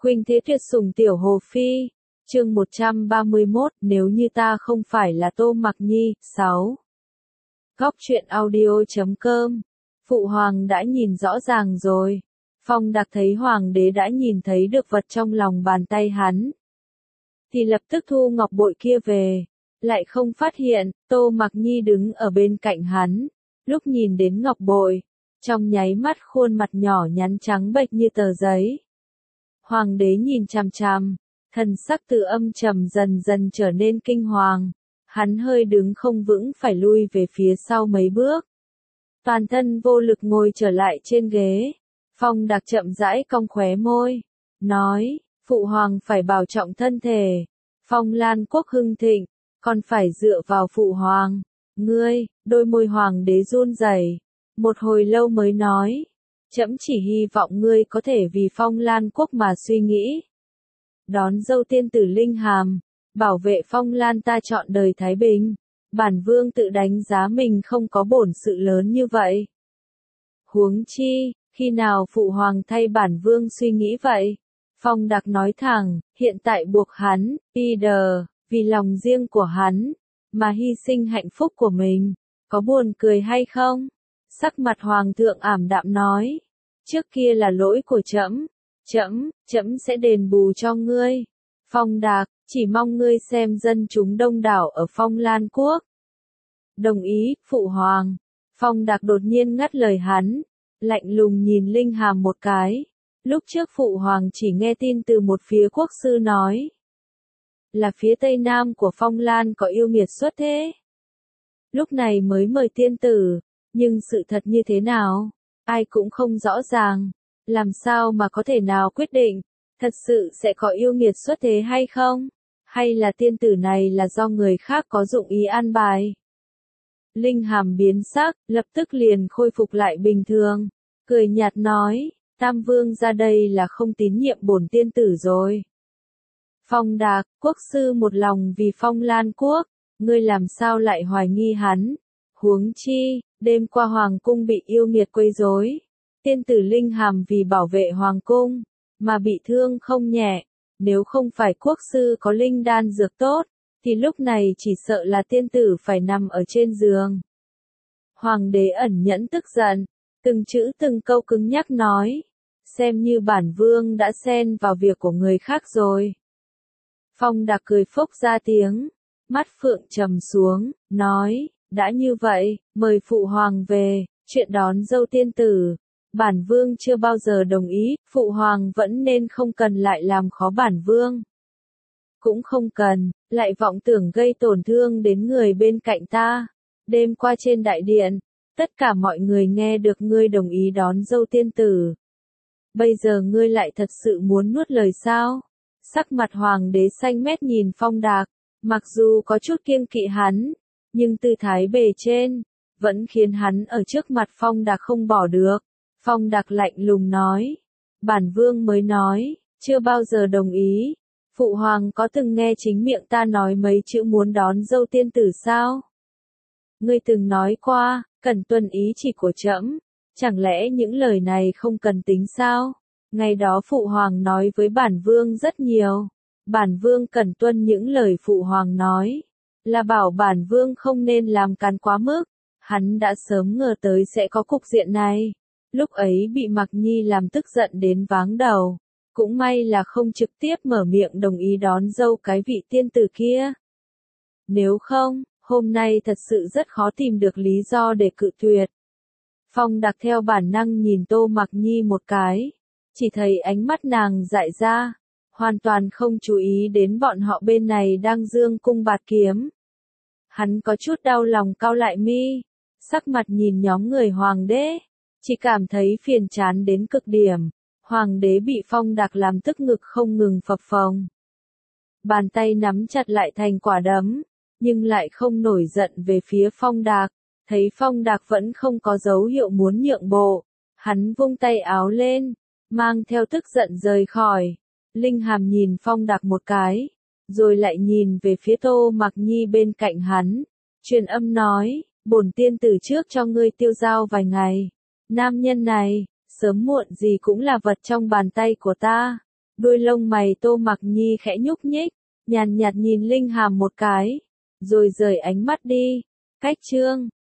Khuynh thế tuyệt sủng tiểu Hồ Phi. Chương 131, nếu như ta không phải là Tô Mặc Nhi. 6. Góc truyện audio.com. Phụ hoàng đã nhìn rõ ràng rồi. Phong Đạc thấy hoàng đế đã nhìn thấy được vật trong lòng bàn tay hắn, thì lập tức thu ngọc bội kia về, lại không phát hiện Tô Mặc Nhi đứng ở bên cạnh hắn. Lúc nhìn đến ngọc bội, trong nháy mắt khuôn mặt nhỏ nhắn trắng bệch như tờ giấy. Hoàng đế nhìn chằm chằm, thần sắc từ âm trầm dần dần trở nên kinh hoàng. Hắn hơi đứng không vững phải lui về phía sau mấy bước. Toàn thân vô lực ngồi trở lại trên ghế. Phong Đạc chậm rãi cong khóe môi, nói, phụ hoàng phải bảo trọng thân thể. Phong Lan quốc hưng thịnh, còn phải dựa vào phụ hoàng. Ngươi, đôi môi hoàng đế run rẩy, một hồi lâu mới nói, trẫm chỉ hy vọng ngươi có thể vì Phong Lan quốc mà suy nghĩ. Đón dâu tiên tử Linh Hàm, bảo vệ Phong Lan ta trọn đời thái bình. Bản vương tự đánh giá mình không có bổn sự lớn như vậy. Huống chi, khi nào phụ hoàng thay bản vương suy nghĩ vậy? Phong Đạc nói thẳng, hiện tại buộc hắn, vì lòng riêng của hắn, mà hy sinh hạnh phúc của mình, có buồn cười hay không? Sắc mặt hoàng thượng ảm đạm nói, trước kia là lỗi của trẫm, trẫm sẽ đền bù cho ngươi. Phong Đạc, chỉ mong ngươi xem dân chúng đông đảo ở Phong Lan quốc. Đồng ý, phụ hoàng. Phong Đạc đột nhiên ngắt lời hắn, lạnh lùng nhìn Linh Hàm một cái. Lúc trước phụ hoàng chỉ nghe tin từ một phía quốc sư nói, là phía tây nam của Phong Lan có yêu nghiệt xuất thế. Lúc này mới mời tiên tử, nhưng sự thật như thế nào, ai cũng không rõ ràng, làm sao mà có thể nào quyết định, thật sự sẽ có yêu nghiệt xuất thế hay không, hay là tiên tử này là do người khác có dụng ý an bài. Linh Hàm biến sắc, lập tức liền khôi phục lại bình thường, cười nhạt nói, Tam Vương ra đây là không tín nhiệm bổn tiên tử rồi. Phong Đạc, quốc sư một lòng vì Phong Lan quốc, ngươi làm sao lại hoài nghi hắn? Huống chi, đêm qua hoàng cung bị yêu nghiệt quấy rối, tiên tử Linh Hàm vì bảo vệ hoàng cung mà bị thương không nhẹ, nếu không phải quốc sư có linh đan dược tốt, thì lúc này chỉ sợ là tiên tử phải nằm ở trên giường. Hoàng đế ẩn nhẫn tức giận, từng chữ từng câu cứng nhắc nói, xem như bản vương đã xen vào việc của người khác rồi. Phong Đạc cười phốc ra tiếng, mắt phượng trầm xuống, nói, đã như vậy, mời phụ hoàng về, chuyện đón dâu tiên tử, bản vương chưa bao giờ đồng ý, phụ hoàng vẫn nên không cần lại làm khó bản vương. Cũng không cần, lại vọng tưởng gây tổn thương đến người bên cạnh ta. Đêm qua trên đại điện, tất cả mọi người nghe được ngươi đồng ý đón dâu tiên tử. Bây giờ ngươi lại thật sự muốn nuốt lời sao? Sắc mặt hoàng đế xanh mét nhìn Phong Đạc, mặc dù có chút kiêng kỵ hắn, nhưng tư thái bề trên, vẫn khiến hắn ở trước mặt Phong Đạc không bỏ được. Phong Đạc lạnh lùng nói, bản vương mới nói, chưa bao giờ đồng ý. Phụ hoàng có từng nghe chính miệng ta nói mấy chữ muốn đón dâu tiên tử sao? Ngươi từng nói qua, cần tuân ý chỉ của trẫm, chẳng lẽ những lời này không cần tính sao? Ngày đó phụ hoàng nói với bản vương rất nhiều, bản vương cần tuân những lời phụ hoàng nói, là bảo bản vương không nên làm càn quá mức. Hắn đã sớm ngờ tới sẽ có cục diện này, lúc ấy bị Mặc Nhi làm tức giận đến váng đầu. Cũng may là không trực tiếp mở miệng đồng ý đón dâu cái vị tiên tử kia. Nếu không, hôm nay thật sự rất khó tìm được lý do để cự tuyệt. Phong Đạc theo bản năng nhìn Tô Mặc Nhi một cái, chỉ thấy ánh mắt nàng dại ra, hoàn toàn không chú ý đến bọn họ bên này đang dương cung bạt kiếm. Hắn có chút đau lòng cau lại mi, sắc mặt nhìn nhóm người hoàng đế, chỉ cảm thấy phiền chán đến cực điểm. Hoàng đế bị Phong Đạc làm tức ngực không ngừng phập phồng. Bàn tay nắm chặt lại thành quả đấm, nhưng lại không nổi giận về phía Phong Đạc. Thấy Phong Đạc vẫn không có dấu hiệu muốn nhượng bộ, hắn vung tay áo lên, mang theo tức giận rời khỏi. Linh Hàm nhìn Phong Đạc một cái, rồi lại nhìn về phía Tô Mặc Nhi bên cạnh hắn, truyền âm nói, bổn tiên tử trước cho ngươi tiêu dao vài ngày. Nam nhân này, sớm muộn gì cũng là vật trong bàn tay của ta. Đuôi lông mày Tô Mặc Nhi khẽ nhúc nhích, nhàn nhạt nhìn Linh Hàm một cái, rồi rời ánh mắt đi. Cách chương